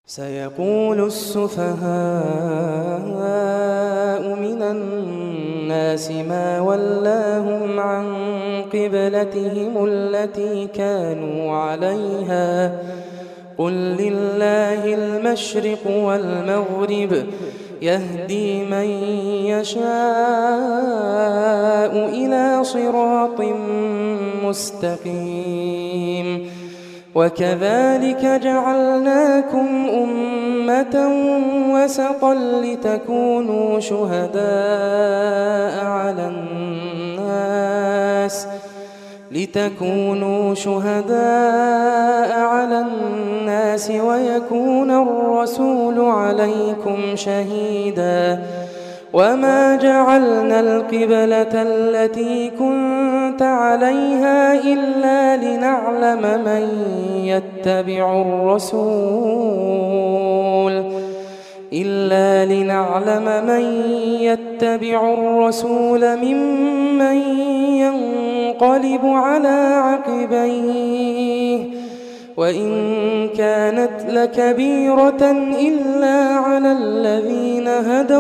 سيقول السفهاء من الناس ما ولاهم عن قبلتهم التي كانوا عليها قل لله المشرق والمغرب يهدي من يشاء إلى صراط مستقيم وكذلك جعلناكم أمة وسطا لتكونوا شهداء على الناس ويكون الرسول عليكم شهيدا وما جعلنا القبلة التي كنت عليها إلا لنعلم من يتبع الرسول ممن ينقلب على عقبيه وإن كانت لكبيرة إلا على الذين هدى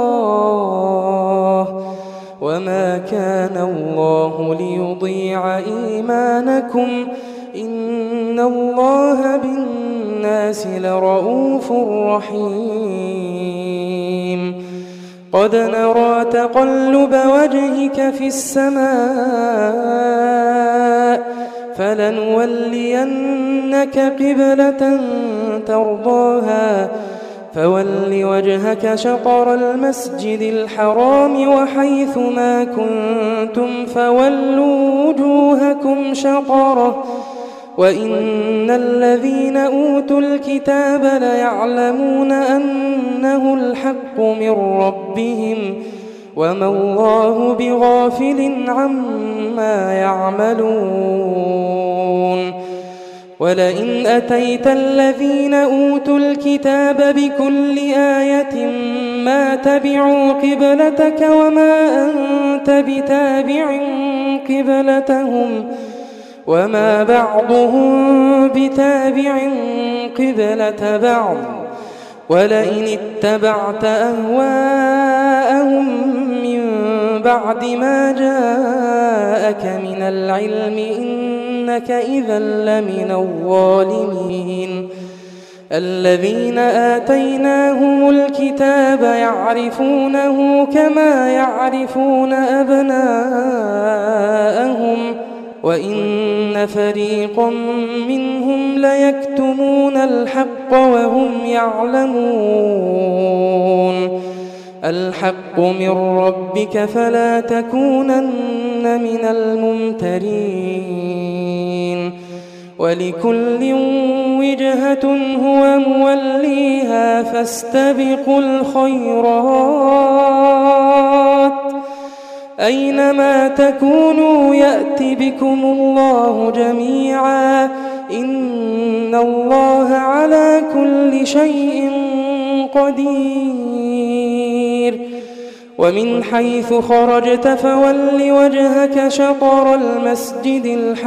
الله وما كان الله ليضيع إيمانكم إن الله بالناس لرءوف رحيم قد نرى تقلب وجهك في السماء فلنولينك قبلة ترضاها فول وجهك شطر المسجد الحرام وحيث ما كنتم فولوا وجوهكم شطره وإن الذين أوتوا الكتاب ليعلمون أنه الحق من ربهم وما الله بغافل عما يعملون ولئن أتيت الذين أوتوا الكتاب بكل آية ما تبعوا قبلتك وما أنت بتابع قبلتهم وما بعضهم بتابع قبلة بعض ولئن اتبعت أهواءهم من بعد ما جاءك من العلم إنك إذا لمن الظالمين الذين آتيناهم الكتاب يعرفونه كما يعرفون أبناءهم وإن فريقا منهم ليكتمون الحق وهم يعلمون الحق من ربك فلا تكونن من الممترين ولكل وجهة هو موليها فاستبقوا الخيرات أينما تكونوا يأت بكم الله جميعا إن الله على كل شيء قدير ومن حيث خرجت فول وجهك شطر المسجد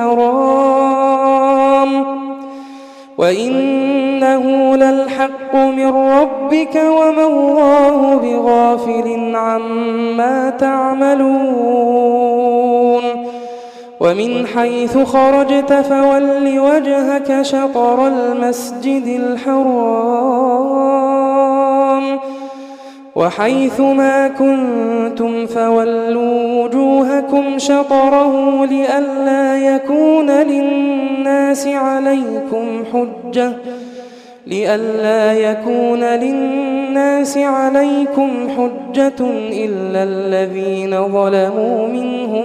الحرام وإنه للحق من ربك وما الله بغافل عما تعملون ومن حيث خرجت فول وجهك شطر المسجد الحرام وحيث ما كنتم فولوا وجوهكم شطره لئلا يكون للناس عليكم حجة إلا الذين ظلموا منهم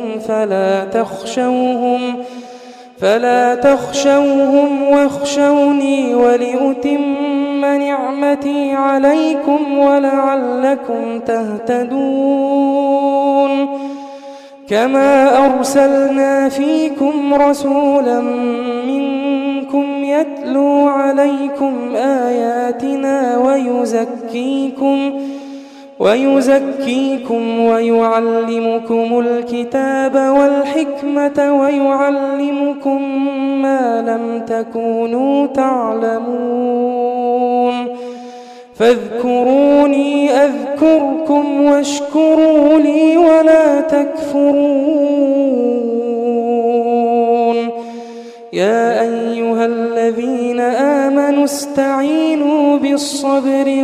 فلا تخشوهم واخشوني ولأتم نعمتي عليكم ولعلكم تهتدون كما أرسلنا فيكم رسولا منكم يتلو عليكم آياتنا ويزكيكم ويعلمكم الكتاب والحكمة ويعلمكم ما لم تكونوا تعلمون فاذكروني أذكركم واشكروا لي ولا تكفرون. يا أيها الذين آمنوا استعينوا بالصبر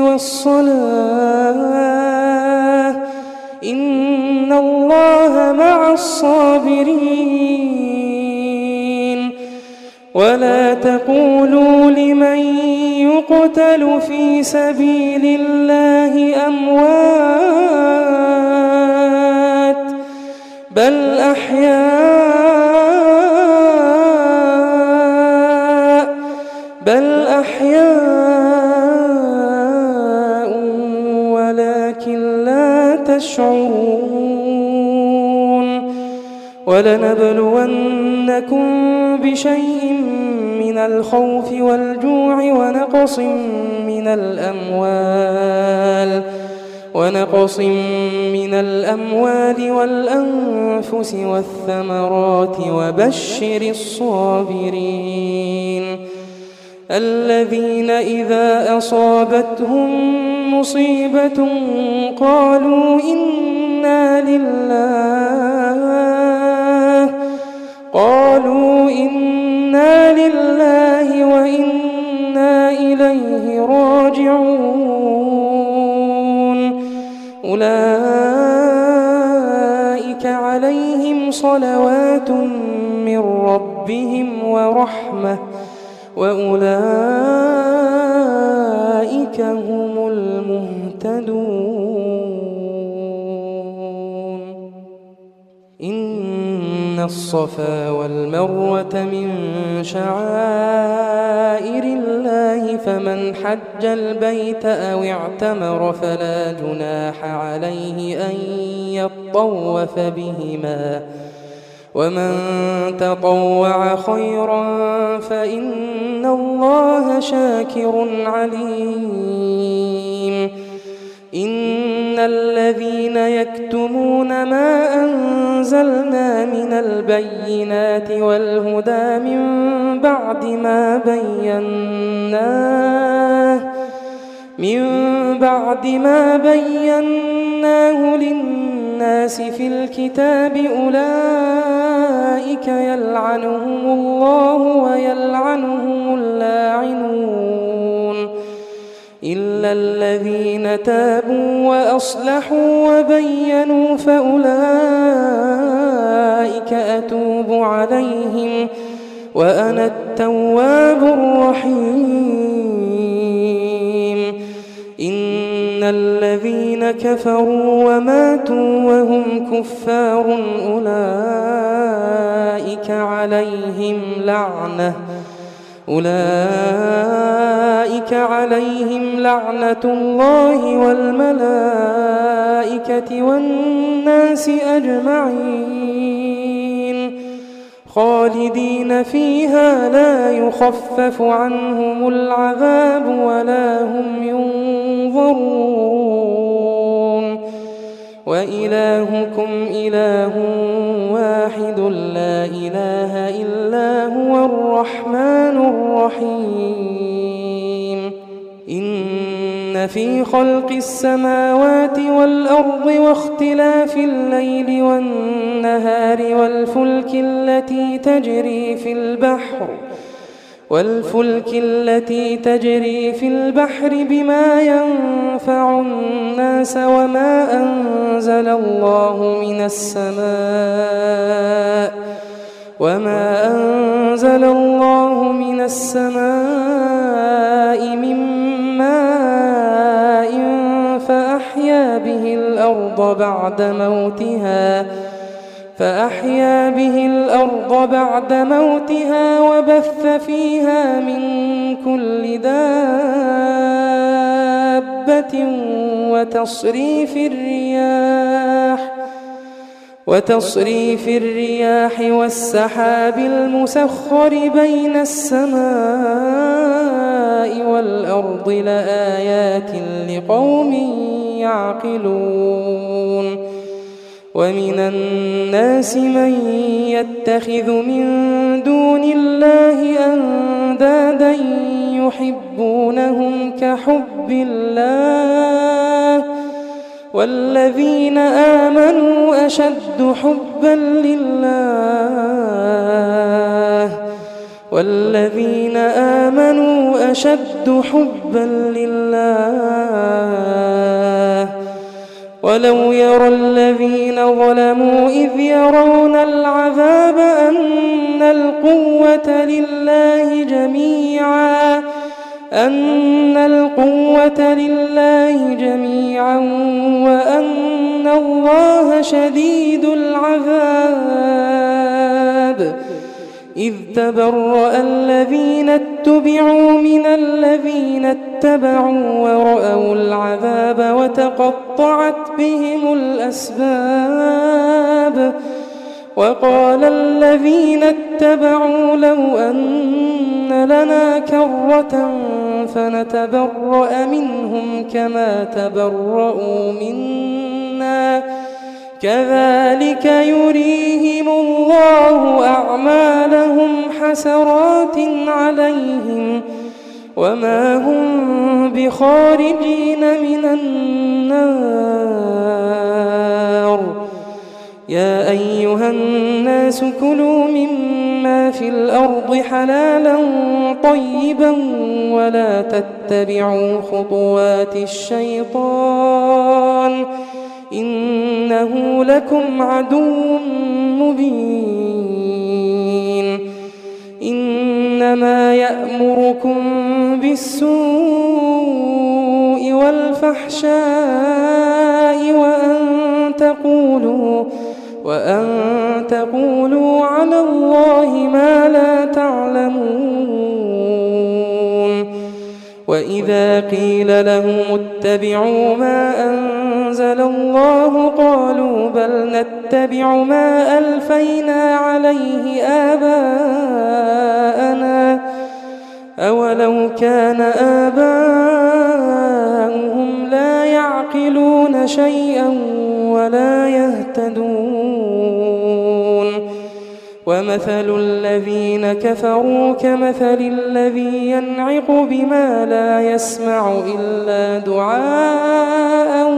والصلاة إن الله مع الصابرين. ولا تقولوا لمن يقتل في سبيل الله أموات بل أحياء ولكن لا تشعرون. ولنبلونكم بشيء من الخوف والجوع ونقص من الأموال والأنفس والثمرات وبشر الصابرين الذين إذا أصابتهم مصيبة قالوا إنا لله وإنا إليه راجعون. أولئك عليهم صلوات من ربهم ورحمة وأولئك هم المهتدون. إن الصفا والمروة من شعائر الله فمن حج البيت أو اعتمر فلا جناح عليه أن يطوف بهما ومن تطوع خيرا فإن الله شاكر عليم. إن الذين يكتمون ما أنزلنا من البينات والهدى من بعد ما بيناه للناس في الكتاب أولئك يلعنهم الله ويلعنهم اللاعنون إلا الذين تابوا وأصلحوا وبينوا فأولئك أتوب عليهم وأنا التواب الرحيم. إن الذين كفروا وماتوا وهم كفار أولئك عليهم لعنة الله والملائكة والناس أجمعين خالدين فيها لا يخفف عنهم العذاب ولا هم ينظرون. وإلهكم إله واحد لا إله إلا هو الرحمن الرحيم. إن في خلق السماوات والأرض واختلاف الليل والنهار والفلك التي تجري في البحر بما ينفع الناس وما أنزل الله من السماء من ماء فأحيا به الأرض بعد موتها وبث فيها من كل دابة وتصريف الرياح والسحاب المسخر بين السماء والأرض لآيات لقوم يعقلون. ومن الناس من يتخذ من دون الله أندادا يحبونهم كحب الله والذين آمنوا أشد حبا لله ولو يرى الذين ظلموا إذ يرون العذاب أن القوة لله جميعا وأن الله شديد العذاب إذ تبرأ الذين اتبعوا من الذين اتبعوا ورأوا العذاب وتقطعت بهم الأسباب وقال الذين اتبعوا لو أن لنا كرة فنتبرأ منهم كما تبرؤوا منا كذلك يريهم الله أعمالهم حسرات عليهم وما هم بخارجين من النار يا أيها الناس كلوا مما في الأرض حلالا طيبا ولا تتبعوا خطوات الشيطان إنه لكم عدو مبين إنما يأمركم بالسوء والفحشاء وأن تقولوا على الله ما لا تعلمون وإذا قيل لهم اتبعوا ما أنزل الله قالوا بل نتبع ما ألفينا عليه آباءنا أولو كان آباؤهم لا يعقلون شيئا ولا يهتدون ومثل الذين كفروا كمثل الذي ينعق بما لا يسمع إلا دعاء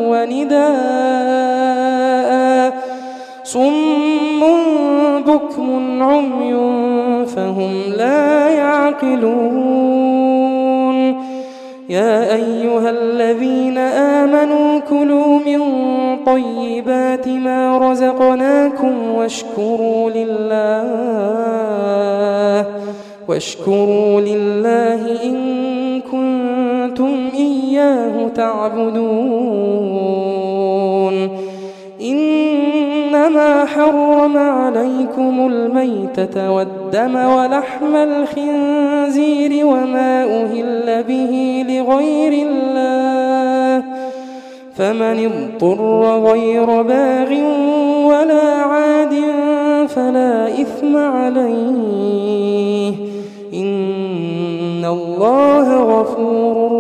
ونداء صم بكم عمي فهم لا يعقلون يا أيها الذين آمنوا كلوا من طيبات ما رزقناكم واشكروا لله إن كنتم إياه تعبدون إنما حرم عليكم الميتة والدم ولحم الخنزير وما أهل به لغير الله فمن اضطر غير باغ ولا عاد فلا إثم عليه إن الله غفور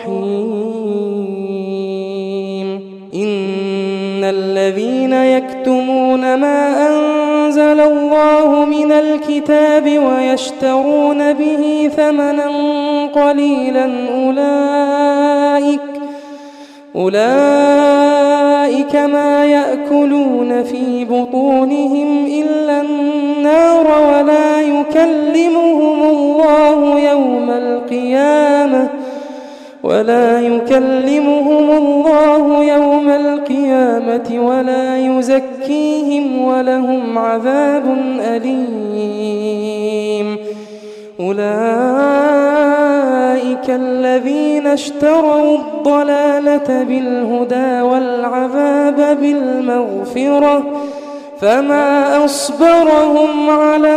رحيم إن الذين يكتمون ما أنزل الله من الكتاب ويشترون به ثمنا قليلا أولئك ما يأكلون في بطونهم إلا النار ولا يكلمهم الله يوم القيامة ولا يزكيهم ولهم عذاب أليم أولئك الذين اشتروا الضلالة بالهدى والعذاب بالمغفرة فما أصبرهم على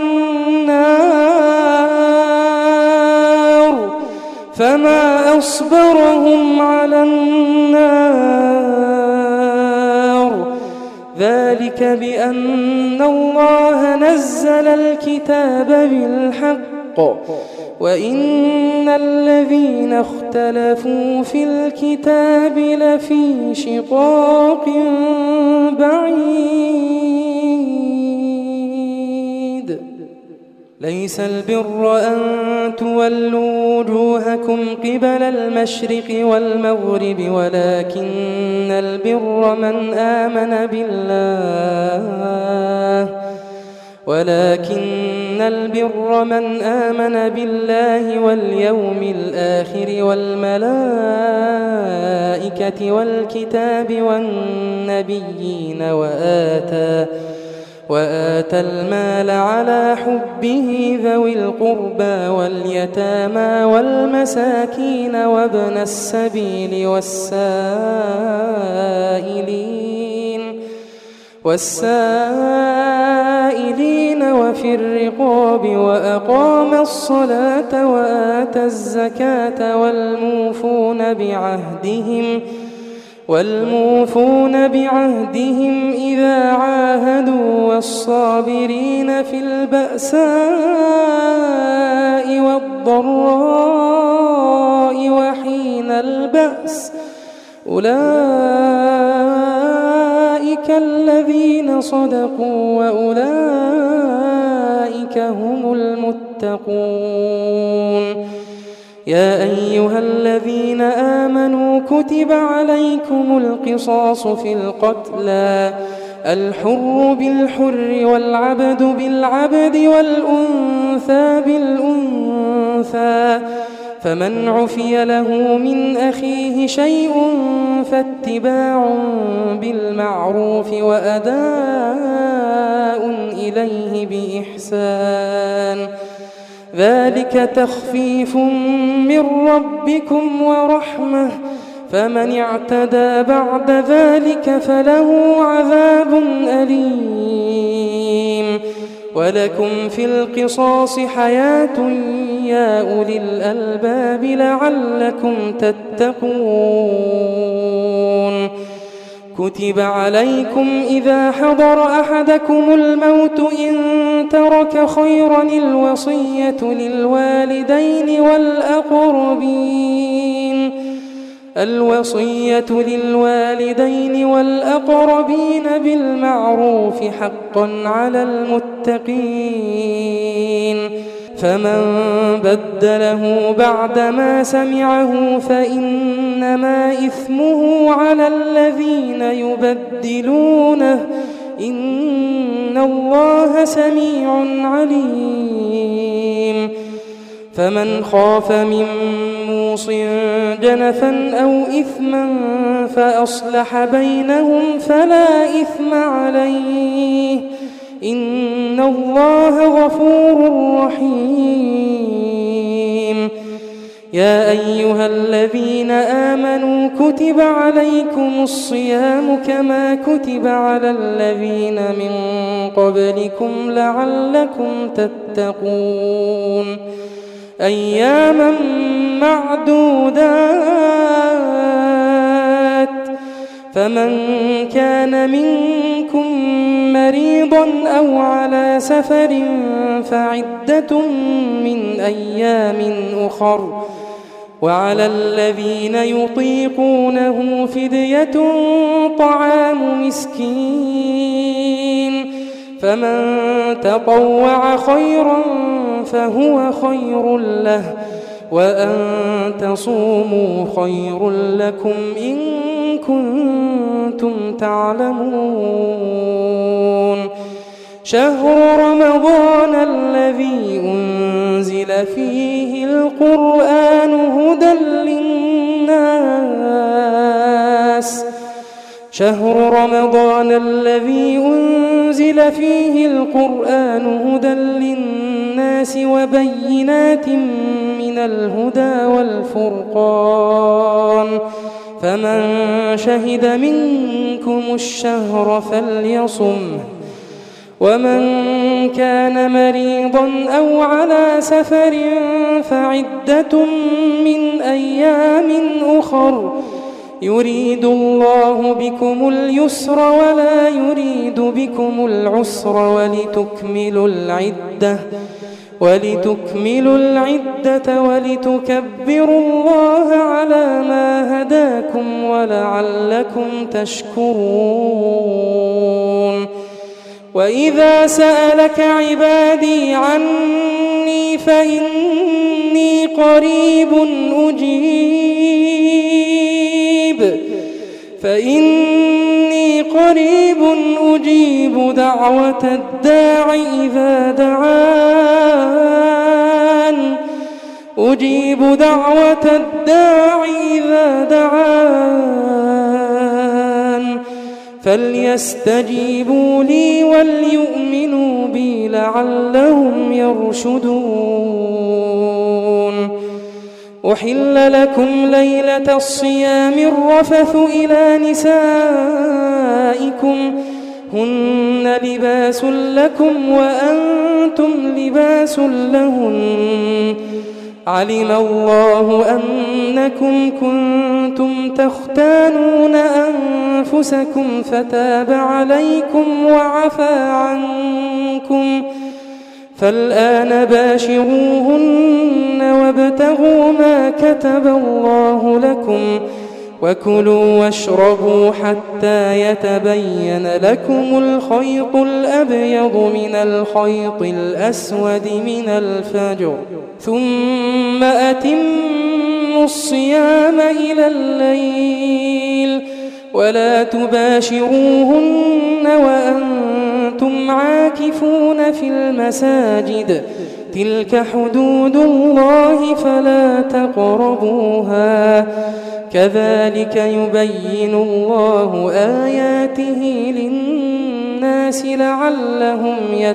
النار ذلك بأن الله نزل الكتاب بالحق وإن الذين اختلفوا في الكتاب لفي شقاق بعيد. ليس البر أن تولوا وجوهكم قبل المشرق والمغرب ولكن البر من آمن بالله واليوم الآخر والملائكة والكتاب والنبيين وآتى المال على حبه ذوي القربى واليتامى والمساكين وابن السبيل والسائلين وفي الرقاب وأقام الصلاة وآتى الزكاة والموفون بعهدهم إذا عاهدوا والصابرين في البأساء والضراء وحين البأس أولئك الذين صدقوا وأولئك هم المتقون. يا أيها الذين آمنوا كتب عليكم القصاص في القتلى الحر بالحر والعبد بالعبد والأنثى بالأنثى فمن عفي له من أخيه شيء فاتباع بالمعروف وأداء إليه بإحسان ذلك تخفيف من ربكم ورحمة فمن اعتدى بعد ذلك فله عذاب أليم. ولكم في القصاص حياة يا أولي الألباب لعلكم تتقون. كتب عليكم إذا حضر أحدكم الموت إن ترك خيرا الوصية للوالدين والأقربين بالمعروف حقا على المتقين. فمن بدله بعدما سمعه فإنما إثمه على الذين يبدلونه إن الله سميع عليم. فمن خاف من موص جنفا أو إثما فأصلح بينهم فلا إثم عليه إن الله غفور رحيم. يا أيها الذين آمنوا كتب عليكم الصيام كما كتب على الذين من قبلكم لعلكم تتقون أياما معدودات فمن كان منكم مريضا أو على سفر فعدة من أيام أخر وعلى الذين يطيقونه فدية طعام مسكين فمن تطوع خيرا فهو خير له وأن تصوموا خير لكم إن كنتم تعلمون. شهر رمضان الذي أنزل فيه القرآن هدى للناس شهر رمضان الذي أنزل فيه القرآن هدى للناس وبينات من الهدى والفرقان فمن شهد منكم الشهر فليصمه ومن كان مريضا أو على سفر فعدة من أيام أخر يريد الله بكم اليسر ولا يريد بكم العسر ولتكملوا العدة ولتكبروا الله على ما هداكم ولعلكم تشكرون. وإذا سألك عبادي عني فإني قريب أجيب دعوة الداع إذا دعان فليستجيبوا لي وليؤمنوا بي لعلهم يرشدون. أحل لكم ليلة الصيام الرفث إلى نسائكم هن لباس لكم وأنتم لباس لهن علم الله أنكم كنتم تختانون أنفسكم فتاب عليكم وعفى عنكم فالآن باشروهن وابتغوا ما كتب الله لكم وكلوا واشربوا حتى يتبين لكم الخيط الأبيض من الخيط الأسود من الفجر ثم أتموا الصيام إلى الليل ولا تباشروهن وأنتم عاكفون في المساجد تلك حدود الله فلا تقربوها كذلك يبين الله آياته للناس لعلهم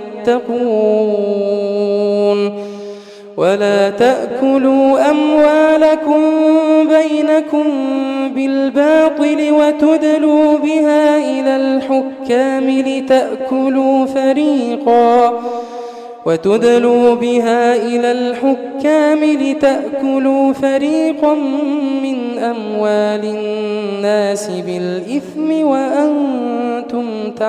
يتقون. ولا تأكلوا أموالكم بينكم بالباطل وتدلوا بها إلى الحكام لتأكلوا فريقا من أموال الناس بالإثم وأنتم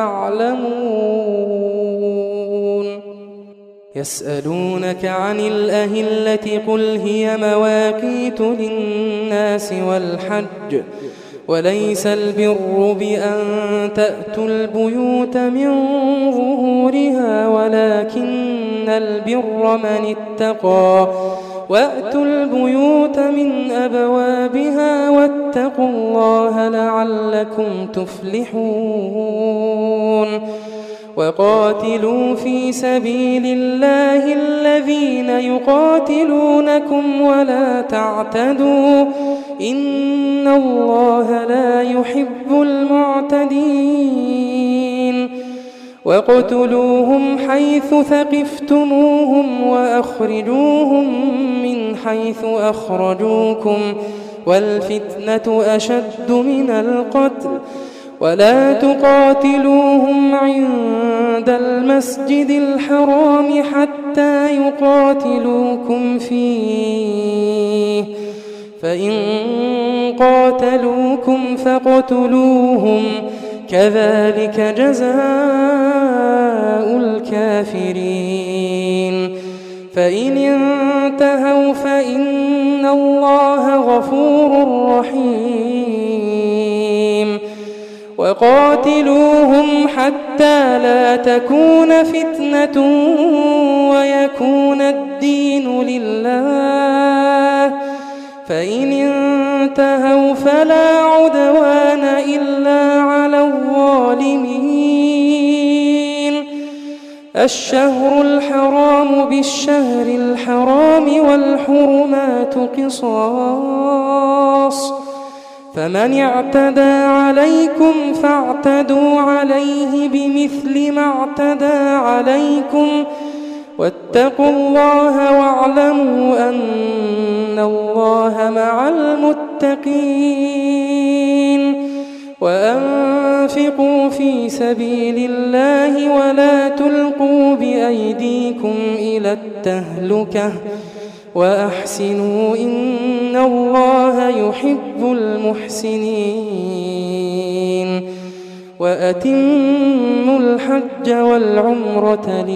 تعلمون. يسألونك عن الأهلة قل هي مواقيت للناس والحج وليس البر بأن تأتوا البيوت من ظهورها ولكن البر من اتقى وأتوا البيوت من أبوابها واتقوا الله لعلكم تفلحون. وقاتلوا في سبيل الله الذين يقاتلونكم ولا تعتدوا إن الله لا يحب المعتدين. وقتلوهم حيث ثقفتموهم وأخرجوهم من حيث أخرجوكم والفتنة أشد من القتل ولا تقاتلوهم عند المسجد الحرام حتى يقاتلوكم فيه فإن قاتلوكم فاقتلوهم كذلك جزاء الكافرين. فإن انتهوا فإن الله غفور رحيم. وقاتلوهم حتى لا تكون فتنة ويكون الدين لله فإن انتهوا فلا عدوان إلا على الظالمين. الشهر الحرام بالشهر الحرام والحرمات قصاص فمن اعتدى عليكم فاعتدوا عليه بمثل ما اعتدى عليكم واتقوا الله واعلموا أن الله مع المتقين. وأنفقوا في سبيل الله ولا تلقوا بأيديكم إلى التهلكة وأحسنوا إن الله يحب المحسنين. وأتموا الحج والعمرة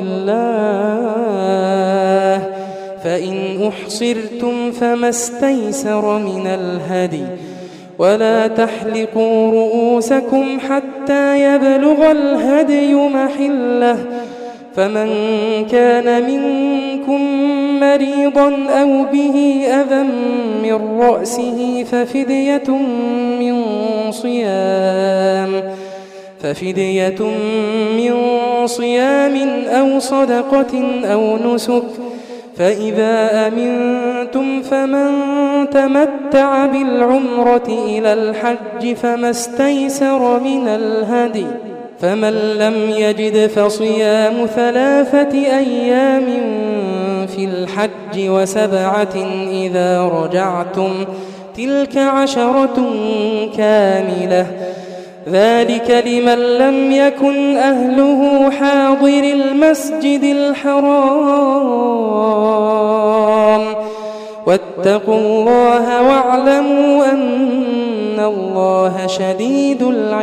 لله فإن أحصرتم فما استيسر من الهدي ولا تحلقوا رؤوسكم حتى يبلغ الهدي محله فمن كان منكم مريضا أو به أذى من رأسه ففدية من صيام أو صدقة أو نسك فإذا أمنتم فمن تمتع بالعمرة إلى الحج فما استيسر من الهدي فمن لم يجد فصيام 3 أيام في الحج و7 إذا رجعتم تلك 10 كاملة ذلك لمن لم يكن أهله حاضر المسجد الحرام واتقوا الله واعلموا أن الله شديد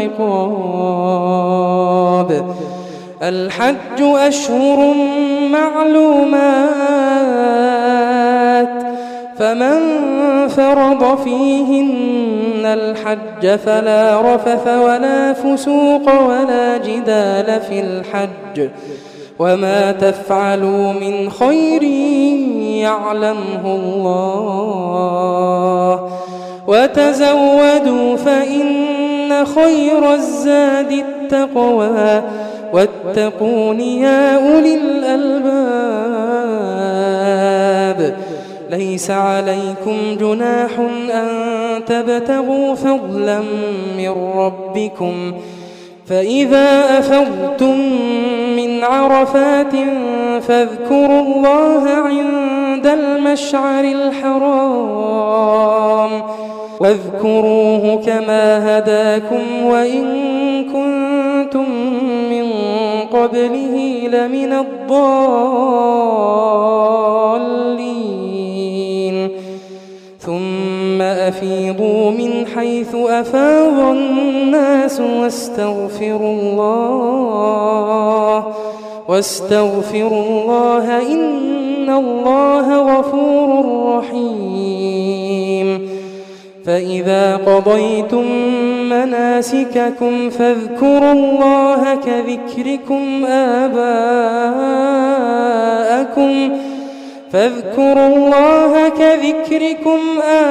العقاب الحج أشهر معلومات فمن فرض فيهن الحج فلا رفث ولا فسوق ولا جدال في الحج وما تفعلوا من خير يعلمه الله وتزودوا فإن خير الزاد التقوى واتقون يا أولي الألباب ليس عليكم جناح أن تبتغوا فضلا من ربكم فإذا أفضتم من عرفات فاذكروا الله عند المشعر الحرام واذكروه كما هداكم وإن كنتم من قبله لمن الضالين ثم أفيضوا من حيث أفاض الناس واستغفروا الله إن الله غفور رحيم فإذا قضيتم مناسككم فاذكروا الله كذكركم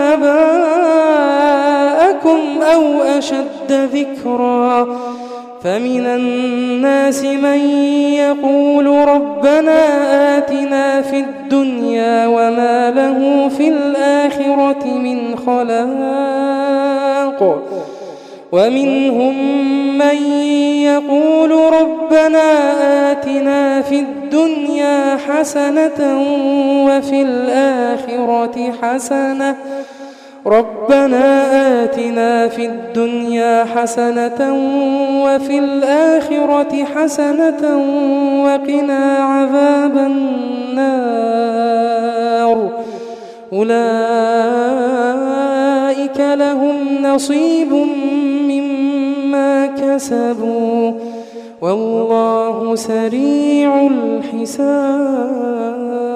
آباءكم أو أشد ذكرا فمن الناس من يقول ربنا آتنا في الدنيا وما له في الآخرة من خلاق ومنهم من يقول ربنا آتنا في الدنيا حسنة وفي الآخرة حسنة وقنا عذاب النار أولئك لهم نصيب مما كسبوا والله سريع الحساب